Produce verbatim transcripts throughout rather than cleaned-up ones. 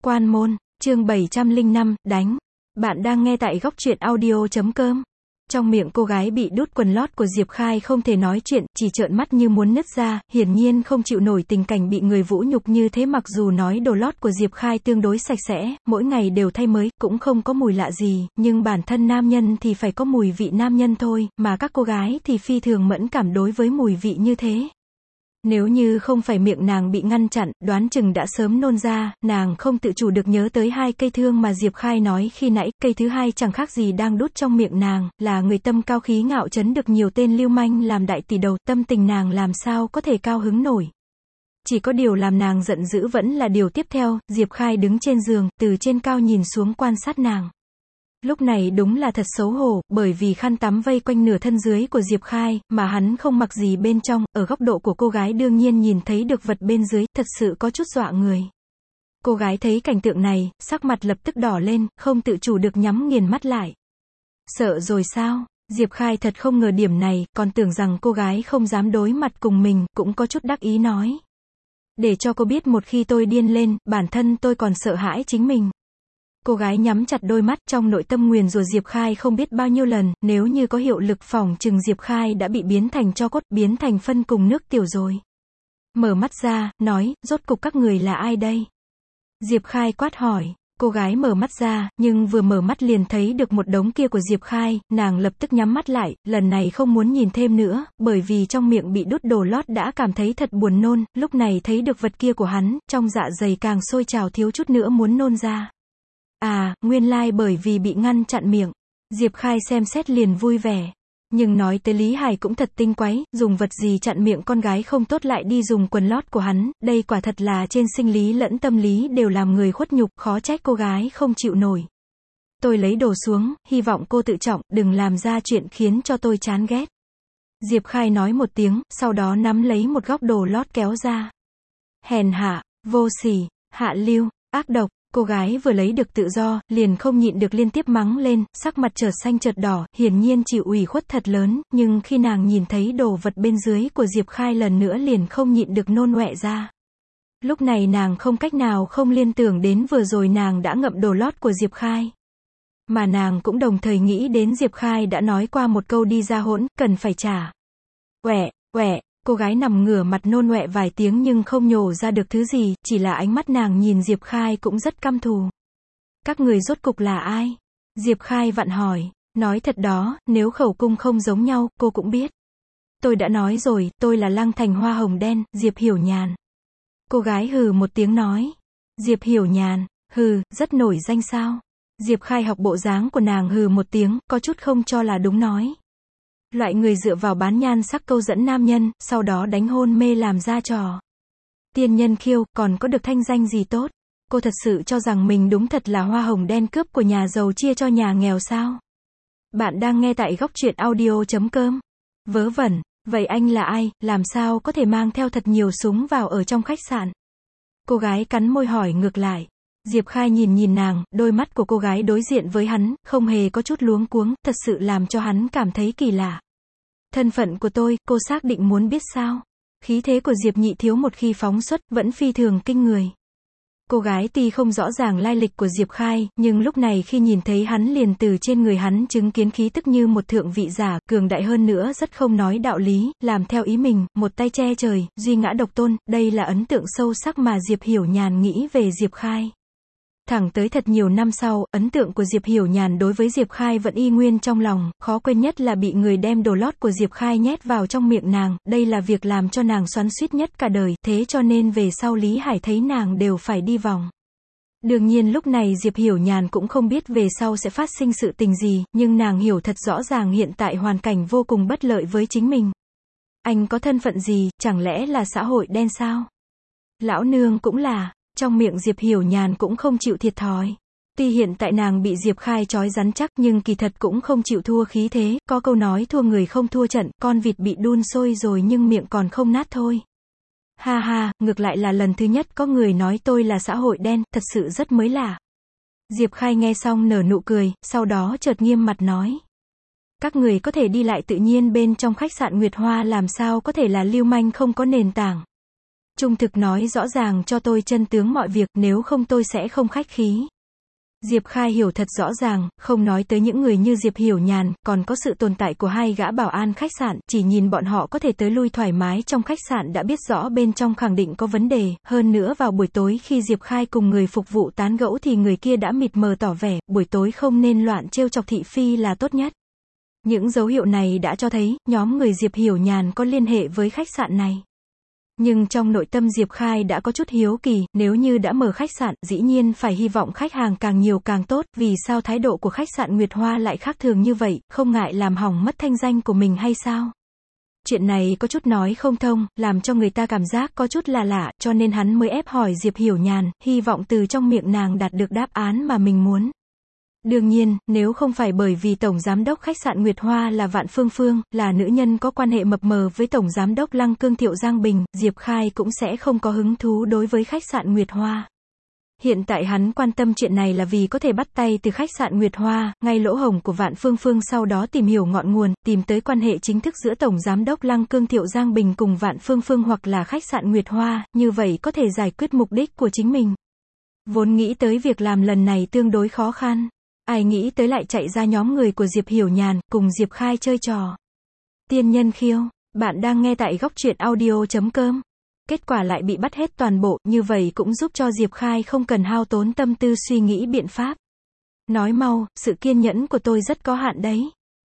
Quan môn, chương bảy trăm lẻ năm, đánh. Bạn đang nghe tại góc truyện audio chấm com. Trong miệng cô gái bị đút quần lót của Diệp Khai không thể nói chuyện, chỉ trợn mắt như muốn nứt ra, hiển nhiên không chịu nổi tình cảnh bị người vũ nhục như thế. Mặc dù nói đồ lót của Diệp Khai tương đối sạch sẽ, mỗi ngày đều thay mới, cũng không có mùi lạ gì, nhưng bản thân nam nhân thì phải có mùi vị nam nhân thôi, mà các cô gái thì phi thường mẫn cảm đối với mùi vị như thế. Nếu như không phải miệng nàng bị ngăn chặn, đoán chừng đã sớm nôn ra. Nàng không tự chủ được nhớ tới hai cây thương mà Diệp Khai nói khi nãy, cây thứ hai chẳng khác gì đang đút trong miệng nàng, là người tâm cao khí ngạo chấn được nhiều tên lưu manh làm đại tỷ đầu, tâm tình nàng làm sao có thể cao hứng nổi. Chỉ có điều làm nàng giận dữ vẫn là điều tiếp theo, Diệp Khai đứng trên giường, từ trên cao nhìn xuống quan sát nàng. Lúc này đúng là thật xấu hổ, bởi vì khăn tắm vây quanh nửa thân dưới của Diệp Khai, mà hắn không mặc gì bên trong, ở góc độ của cô gái đương nhiên nhìn thấy được vật bên dưới, thật sự có chút dọa người. Cô gái thấy cảnh tượng này, sắc mặt lập tức đỏ lên, không tự chủ được nhắm nghiền mắt lại. Sợ rồi sao? Diệp Khai thật không ngờ điểm này, còn tưởng rằng cô gái không dám đối mặt cùng mình, cũng có chút đắc ý nói. Để cho cô biết một khi tôi điên lên, bản thân tôi còn sợ hãi chính mình. Cô gái nhắm chặt đôi mắt, trong nội tâm nguyền rủa Diệp Khai không biết bao nhiêu lần, nếu như có hiệu lực phỏng chừng Diệp Khai đã bị biến thành tro cốt, biến thành phân cùng nước tiểu rồi. Mở mắt ra, nói, rốt cục các người là ai đây? Diệp Khai quát hỏi. Cô gái mở mắt ra, nhưng vừa mở mắt liền thấy được một đống kia của Diệp Khai, nàng lập tức nhắm mắt lại, lần này không muốn nhìn thêm nữa, bởi vì trong miệng bị đút đồ lót đã cảm thấy thật buồn nôn, lúc này thấy được vật kia của hắn, trong dạ dày càng sôi trào thiếu chút nữa muốn nôn ra. À, nguyên lai like bởi vì bị ngăn chặn miệng. Diệp Khai xem xét liền vui vẻ. Nhưng nói tới Lý Hải cũng thật tinh quái, dùng vật gì chặn miệng con gái không tốt lại đi dùng quần lót của hắn, đây quả thật là trên sinh lý lẫn tâm lý đều làm người khuất nhục, khó trách cô gái không chịu nổi. Tôi lấy đồ xuống, hy vọng cô tự trọng, đừng làm ra chuyện khiến cho tôi chán ghét. Diệp Khai nói một tiếng, sau đó nắm lấy một góc đồ lót kéo ra. Hèn hạ, vô sỉ, hạ lưu, ác độc. Cô gái vừa lấy được tự do, liền không nhịn được liên tiếp mắng lên, sắc mặt chợt xanh chợt đỏ, hiển nhiên chịu ủy khuất thật lớn, nhưng khi nàng nhìn thấy đồ vật bên dưới của Diệp Khai lần nữa liền không nhịn được nôn ọe ra. Lúc này nàng không cách nào không liên tưởng đến vừa rồi nàng đã ngậm đồ lót của Diệp Khai. Mà nàng cũng đồng thời nghĩ đến Diệp Khai đã nói qua một câu đi ra hỗn, cần phải trả. Quẹ, quẹ. Cô gái nằm ngửa mặt nôn ọe vài tiếng nhưng không nhổ ra được thứ gì, chỉ là ánh mắt nàng nhìn Diệp Khai cũng rất căm thù. Các người rốt cục là ai? Diệp Khai vặn hỏi, nói thật đó, nếu khẩu cung không giống nhau, cô cũng biết. Tôi đã nói rồi, tôi là Lăng Thành Hoa Hồng Đen, Diệp Hiểu Nhàn. Cô gái hừ một tiếng nói. Diệp Hiểu Nhàn, hừ, rất nổi danh sao? Diệp Khai học bộ dáng của nàng hừ một tiếng, có chút không cho là đúng nói. Loại người dựa vào bán nhan sắc câu dẫn nam nhân, sau đó đánh hôn mê làm ra trò tiên nhân khiêu, còn có được thanh danh gì tốt? Cô thật sự cho rằng mình đúng thật là hoa hồng đen cướp của nhà giàu chia cho nhà nghèo sao? Bạn đang nghe tại góc truyện audio chấm com. Vớ vẩn, vậy anh là ai, làm sao có thể mang theo thật nhiều súng vào ở trong khách sạn? Cô gái cắn môi hỏi ngược lại. Diệp Khai nhìn nhìn nàng, đôi mắt của cô gái đối diện với hắn, không hề có chút luống cuống, thật sự làm cho hắn cảm thấy kỳ lạ. Thân phận của tôi, cô xác định muốn biết sao? Khí thế của Diệp Nhị thiếu một khi phóng xuất, vẫn phi thường kinh người. Cô gái tuy không rõ ràng lai lịch của Diệp Khai, nhưng lúc này khi nhìn thấy hắn liền từ trên người hắn chứng kiến khí tức như một thượng vị giả, cường đại hơn nữa rất không nói đạo lý, làm theo ý mình, một tay che trời, duy ngã độc tôn, đây là ấn tượng sâu sắc mà Diệp Hiểu Nhàn nghĩ về Diệp Khai. Thẳng tới thật nhiều năm sau, ấn tượng của Diệp Hiểu Nhàn đối với Diệp Khai vẫn y nguyên trong lòng, khó quên nhất là bị người đem đồ lót của Diệp Khai nhét vào trong miệng nàng, đây là việc làm cho nàng xoắn xuýt nhất cả đời, thế cho nên về sau Lý Hải thấy nàng đều phải đi vòng. Đương nhiên lúc này Diệp Hiểu Nhàn cũng không biết về sau sẽ phát sinh sự tình gì, nhưng nàng hiểu thật rõ ràng hiện tại hoàn cảnh vô cùng bất lợi với chính mình. Anh có thân phận gì, chẳng lẽ là xã hội đen sao? Lão nương cũng là. Trong miệng Diệp Hiểu Nhàn cũng không chịu thiệt thòi. Tuy hiện tại nàng bị Diệp Khai trói rắn chắc nhưng kỳ thật cũng không chịu thua khí thế, có câu nói thua người không thua trận, con vịt bị đun sôi rồi nhưng miệng còn không nát thôi. Ha ha, ngược lại là lần thứ nhất có người nói tôi là xã hội đen, thật sự rất mới lạ. Diệp Khai nghe xong nở nụ cười, sau đó chợt nghiêm mặt nói. Các người có thể đi lại tự nhiên bên trong khách sạn Nguyệt Hoa làm sao có thể là lưu manh không có nền tảng. Trung thực nói rõ ràng cho tôi chân tướng mọi việc, nếu không tôi sẽ không khách khí. Diệp Khai hiểu thật rõ ràng, không nói tới những người như Diệp Hiểu Nhàn, còn có sự tồn tại của hai gã bảo an khách sạn, chỉ nhìn bọn họ có thể tới lui thoải mái trong khách sạn đã biết rõ bên trong khẳng định có vấn đề, hơn nữa vào buổi tối khi Diệp Khai cùng người phục vụ tán gẫu thì người kia đã mịt mờ tỏ vẻ, buổi tối không nên loạn trêu chọc thị phi là tốt nhất. Những dấu hiệu này đã cho thấy, nhóm người Diệp Hiểu Nhàn có liên hệ với khách sạn này. Nhưng trong nội tâm Diệp Khai đã có chút hiếu kỳ, nếu như đã mở khách sạn, dĩ nhiên phải hy vọng khách hàng càng nhiều càng tốt, vì sao thái độ của khách sạn Nguyệt Hoa lại khác thường như vậy, không ngại làm hỏng mất thanh danh của mình hay sao? Chuyện này có chút nói không thông, làm cho người ta cảm giác có chút là lạ, cho nên hắn mới ép hỏi Diệp Hiểu Nhàn, hy vọng từ trong miệng nàng đạt được đáp án mà mình muốn. Đương nhiên, nếu không phải bởi vì Tổng Giám đốc khách sạn Nguyệt Hoa là Vạn Phương Phương, là nữ nhân có quan hệ mập mờ với Tổng Giám đốc Lăng Cương Thiệu Giang Bình, Diệp Khai cũng sẽ không có hứng thú đối với khách sạn Nguyệt Hoa. Hiện tại hắn quan tâm chuyện này là vì có thể bắt tay từ khách sạn Nguyệt Hoa, ngay lỗ hổng của Vạn Phương Phương, sau đó tìm hiểu ngọn nguồn, tìm tới quan hệ chính thức giữa Tổng Giám đốc Lăng Cương Thiệu Giang Bình cùng Vạn Phương Phương hoặc là khách sạn Nguyệt Hoa, như vậy có thể giải quyết mục đích của chính mình. Vốn nghĩ tới việc làm lần này tương đối khó khăn. Ai nghĩ tới lại chạy ra nhóm người của Diệp Hiểu Nhàn, cùng Diệp Khai chơi trò. Tiên nhân khiêu, bạn đang nghe tại góc truyện audio chấm com. Kết quả lại bị bắt hết toàn bộ, như vậy cũng giúp cho Diệp Khai không cần hao tốn tâm tư suy nghĩ biện pháp. Nói mau, sự kiên nhẫn của tôi rất có hạn đấy.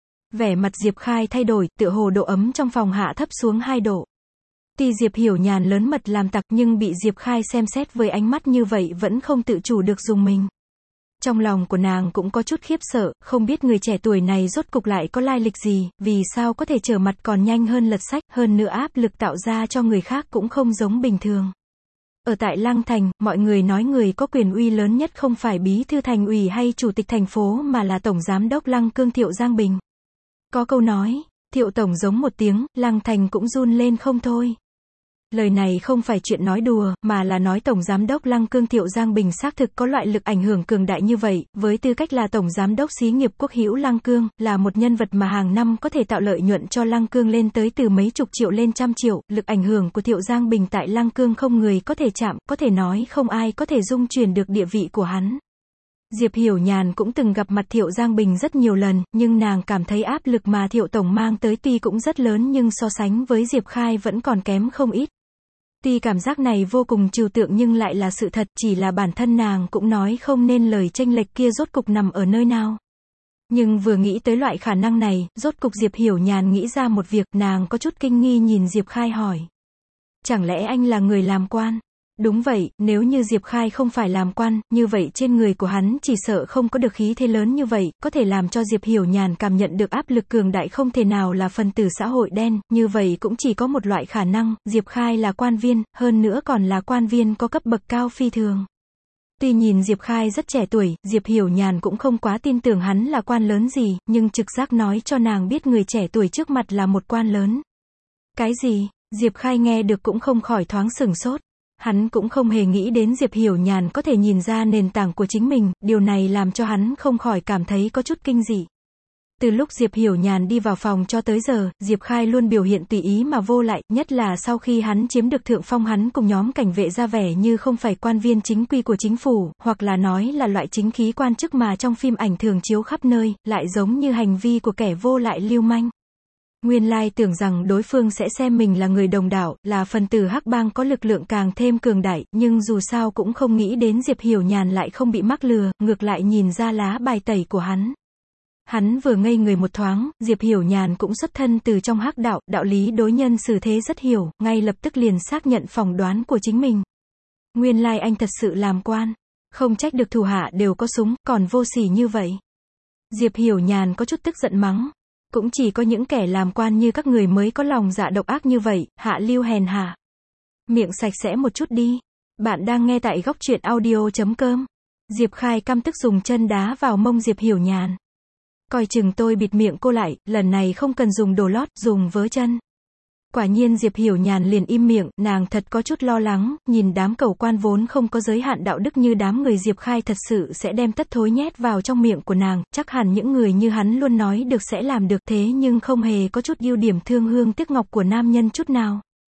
Vẻ mặt Diệp Khai thay đổi, tựa hồ độ ấm trong phòng hạ thấp xuống hai độ. Tuy Diệp Hiểu Nhàn lớn mật làm tặc nhưng bị Diệp Khai xem xét với ánh mắt như vậy vẫn không tự chủ được dùng mình. Trong lòng của nàng cũng có chút khiếp sợ, không biết người trẻ tuổi này rốt cục lại có lai lịch gì, vì sao có thể trở mặt còn nhanh hơn lật sách, hơn nữa áp lực tạo ra cho người khác cũng không giống bình thường. Ở tại Lăng Thành, mọi người nói người có quyền uy lớn nhất không phải bí thư thành ủy hay chủ tịch thành phố mà là Tổng Giám đốc Lăng Cương Thiệu Giang Bình. Có câu nói, Thiệu Tổng giống một tiếng, Lăng Thành cũng run lên không thôi. Lời này không phải chuyện nói đùa, mà là nói Tổng Giám đốc Lăng Cương Thiệu Giang Bình xác thực có loại lực ảnh hưởng cường đại như vậy, với tư cách là Tổng Giám đốc xí nghiệp Quốc hữu Lăng Cương, là một nhân vật mà hàng năm có thể tạo lợi nhuận cho Lăng Cương lên tới từ mấy chục triệu lên trăm triệu, lực ảnh hưởng của Thiệu Giang Bình tại Lăng Cương không người có thể chạm, có thể nói không ai có thể dung chuyển được địa vị của hắn. Diệp Hiểu Nhàn cũng từng gặp mặt Thiệu Giang Bình rất nhiều lần, nhưng nàng cảm thấy áp lực mà Thiệu Tổng mang tới tuy cũng rất lớn nhưng so sánh với Diệp Khai vẫn còn kém không ít. Tuy cảm giác này vô cùng trừu tượng nhưng lại là sự thật, chỉ là bản thân nàng cũng nói không nên lời chênh lệch kia rốt cục nằm ở nơi nào. Nhưng vừa nghĩ tới loại khả năng này, rốt cục Diệp Hiểu Nhàn nghĩ ra một việc, nàng có chút kinh nghi nhìn Diệp Khai hỏi. Chẳng lẽ anh là người làm quan? Đúng vậy, nếu như Diệp Khai không phải làm quan, như vậy trên người của hắn chỉ sợ không có được khí thế lớn như vậy, có thể làm cho Diệp Hiểu Nhàn cảm nhận được áp lực cường đại không thể nào là phần tử xã hội đen, như vậy cũng chỉ có một loại khả năng, Diệp Khai là quan viên, hơn nữa còn là quan viên có cấp bậc cao phi thường. Tuy nhìn Diệp Khai rất trẻ tuổi, Diệp Hiểu Nhàn cũng không quá tin tưởng hắn là quan lớn gì, nhưng trực giác nói cho nàng biết người trẻ tuổi trước mặt là một quan lớn. Cái gì? Diệp Khai nghe được cũng không khỏi thoáng sửng sốt. Hắn cũng không hề nghĩ đến Diệp Hiểu Nhàn có thể nhìn ra nền tảng của chính mình, điều này làm cho hắn không khỏi cảm thấy có chút kinh dị. Từ lúc Diệp Hiểu Nhàn đi vào phòng cho tới giờ, Diệp Khai luôn biểu hiện tùy ý mà vô lại, nhất là sau khi hắn chiếm được thượng phong hắn cùng nhóm cảnh vệ ra vẻ như không phải quan viên chính quy của chính phủ, hoặc là nói là loại chính khí quan chức mà trong phim ảnh thường chiếu khắp nơi, lại giống như hành vi của kẻ vô lại lưu manh. Nguyên lai tưởng rằng đối phương sẽ xem mình là người đồng đảo, là phần tử hắc bang có lực lượng càng thêm cường đại, nhưng dù sao cũng không nghĩ đến Diệp Hiểu Nhàn lại không bị mắc lừa, ngược lại nhìn ra lá bài tẩy của hắn. Hắn vừa ngây người một thoáng, Diệp Hiểu Nhàn cũng xuất thân từ trong hắc đạo, đạo lý đối nhân xử thế rất hiểu, ngay lập tức liền xác nhận phỏng đoán của chính mình. Nguyên lai anh thật sự làm quan, không trách được thủ hạ đều có súng, còn vô sỉ như vậy. Diệp Hiểu Nhàn có chút tức giận mắng. Cũng chỉ có những kẻ làm quan như các người mới có lòng dạ độc ác như vậy, hạ lưu hèn hạ. Miệng sạch sẽ một chút đi. Bạn đang nghe tại góc truyện audio chấm com. Diệp Khai căm tức dùng chân đá vào mông Diệp Hiểu Nhàn. Coi chừng tôi bịt miệng cô lại, lần này không cần dùng đồ lót, dùng vớ chân. Quả nhiên Diệp Hiểu Nhàn liền im miệng, nàng thật có chút lo lắng, nhìn đám cẩu quan vốn không có giới hạn đạo đức như đám người Diệp Khai thật sự sẽ đem tất thối nhét vào trong miệng của nàng, chắc hẳn những người như hắn luôn nói được sẽ làm được thế nhưng không hề có chút ưu điểm thương hương tiếc ngọc của nam nhân chút nào.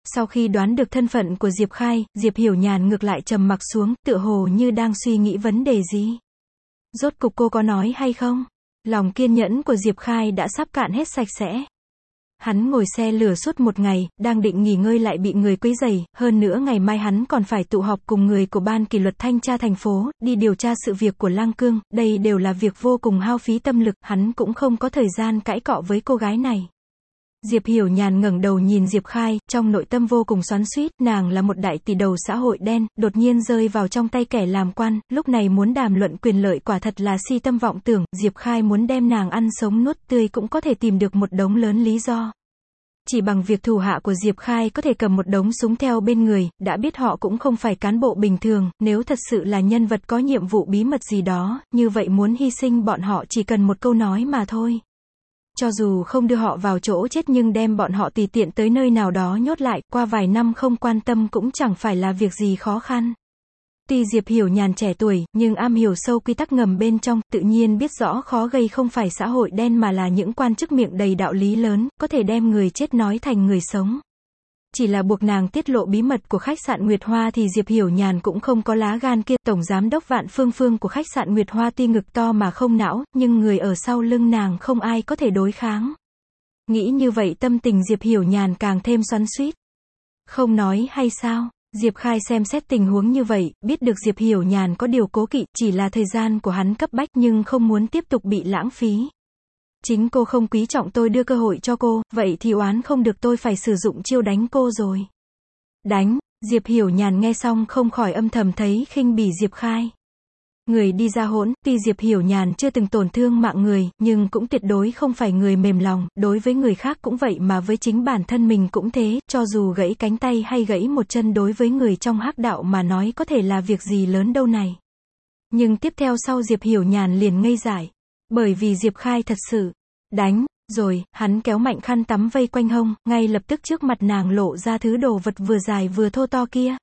Sau khi đoán được thân phận của Diệp Khai, Diệp Hiểu Nhàn ngược lại trầm mặc xuống, tựa hồ như đang suy nghĩ vấn đề gì. Rốt cục cô có nói hay không? Lòng kiên nhẫn của Diệp Khai đã sắp cạn hết sạch sẽ. Hắn ngồi xe lửa suốt một ngày, đang định nghỉ ngơi lại bị người quấy rầy, hơn nữa ngày mai hắn còn phải tụ họp cùng người của ban kỷ luật thanh tra thành phố, đi điều tra sự việc của Lăng Cương, đây đều là việc vô cùng hao phí tâm lực, hắn cũng không có thời gian cãi cọ với cô gái này. Diệp Hiểu Nhàn ngẩng đầu nhìn Diệp Khai, trong nội tâm vô cùng xoắn xuýt, nàng là một đại tỷ đầu xã hội đen, đột nhiên rơi vào trong tay kẻ làm quan, lúc này muốn đàm luận quyền lợi quả thật là si tâm vọng tưởng, Diệp Khai muốn đem nàng ăn sống nuốt tươi cũng có thể tìm được một đống lớn lý do. Chỉ bằng việc thủ hạ của Diệp Khai có thể cầm một đống súng theo bên người, đã biết họ cũng không phải cán bộ bình thường, nếu thật sự là nhân vật có nhiệm vụ bí mật gì đó, như vậy muốn hy sinh bọn họ chỉ cần một câu nói mà thôi. Cho dù không đưa họ vào chỗ chết nhưng đem bọn họ tùy tiện tới nơi nào đó nhốt lại, qua vài năm không quan tâm cũng chẳng phải là việc gì khó khăn. Tuy Diệp Hiểu Nhàn trẻ tuổi, nhưng am hiểu sâu quy tắc ngầm bên trong, tự nhiên biết rõ khó gây không phải xã hội đen mà là những quan chức miệng đầy đạo lý lớn, có thể đem người chết nói thành người sống. Chỉ là buộc nàng tiết lộ bí mật của khách sạn Nguyệt Hoa thì Diệp Hiểu Nhàn cũng không có lá gan kia. Tổng giám đốc Vạn Phương Phương của khách sạn Nguyệt Hoa tuy ngực to mà không não, nhưng người ở sau lưng nàng không ai có thể đối kháng. Nghĩ như vậy tâm tình Diệp Hiểu Nhàn càng thêm xoắn xuýt. Không nói hay sao? Diệp Khai xem xét tình huống như vậy, biết được Diệp Hiểu Nhàn có điều cố kỵ, chỉ là thời gian của hắn cấp bách nhưng không muốn tiếp tục bị lãng phí. Chính cô không quý trọng tôi đưa cơ hội cho cô, vậy thì oán không được tôi phải sử dụng chiêu đánh cô rồi. Đánh, Diệp Hiểu Nhàn nghe xong không khỏi âm thầm thấy khinh bỉ Diệp Khai. Người đi ra hỗn, tuy Diệp Hiểu Nhàn chưa từng tổn thương mạng người, nhưng cũng tuyệt đối không phải người mềm lòng, đối với người khác cũng vậy mà với chính bản thân mình cũng thế, cho dù gãy cánh tay hay gãy một chân đối với người trong hắc đạo mà nói có thể là việc gì lớn đâu này. Nhưng tiếp theo sau Diệp Hiểu Nhàn liền ngây dại, bởi vì Diệp Khai thật sự đánh, rồi, hắn kéo mạnh khăn tắm vây quanh hông, ngay lập tức trước mặt nàng lộ ra thứ đồ vật vừa dài vừa thô to kia.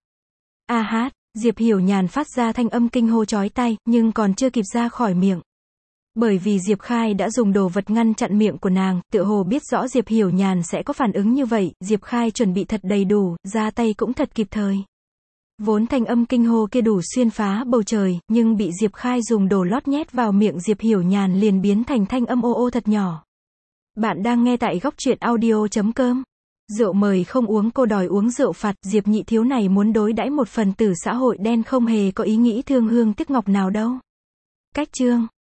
A hát, Diệp Hiểu Nhàn phát ra thanh âm kinh hô chói tai, nhưng còn chưa kịp ra khỏi miệng. Bởi vì Diệp Khai đã dùng đồ vật ngăn chặn miệng của nàng, tựa hồ biết rõ Diệp Hiểu Nhàn sẽ có phản ứng như vậy, Diệp Khai chuẩn bị thật đầy đủ, ra tay cũng thật kịp thời. Vốn thanh âm kinh hô kia đủ xuyên phá bầu trời, nhưng bị Diệp Khai dùng đồ lót nhét vào miệng Diệp Hiểu Nhàn liền biến thành thanh âm ô ô thật nhỏ. Bạn đang nghe tại góc truyện audio chấm com. Rượu mời không uống cô đòi uống rượu phạt, Diệp nhị thiếu này muốn đối đãi một phần tử xã hội đen không hề có ý nghĩ thương hương tiếc ngọc nào đâu. Cách chương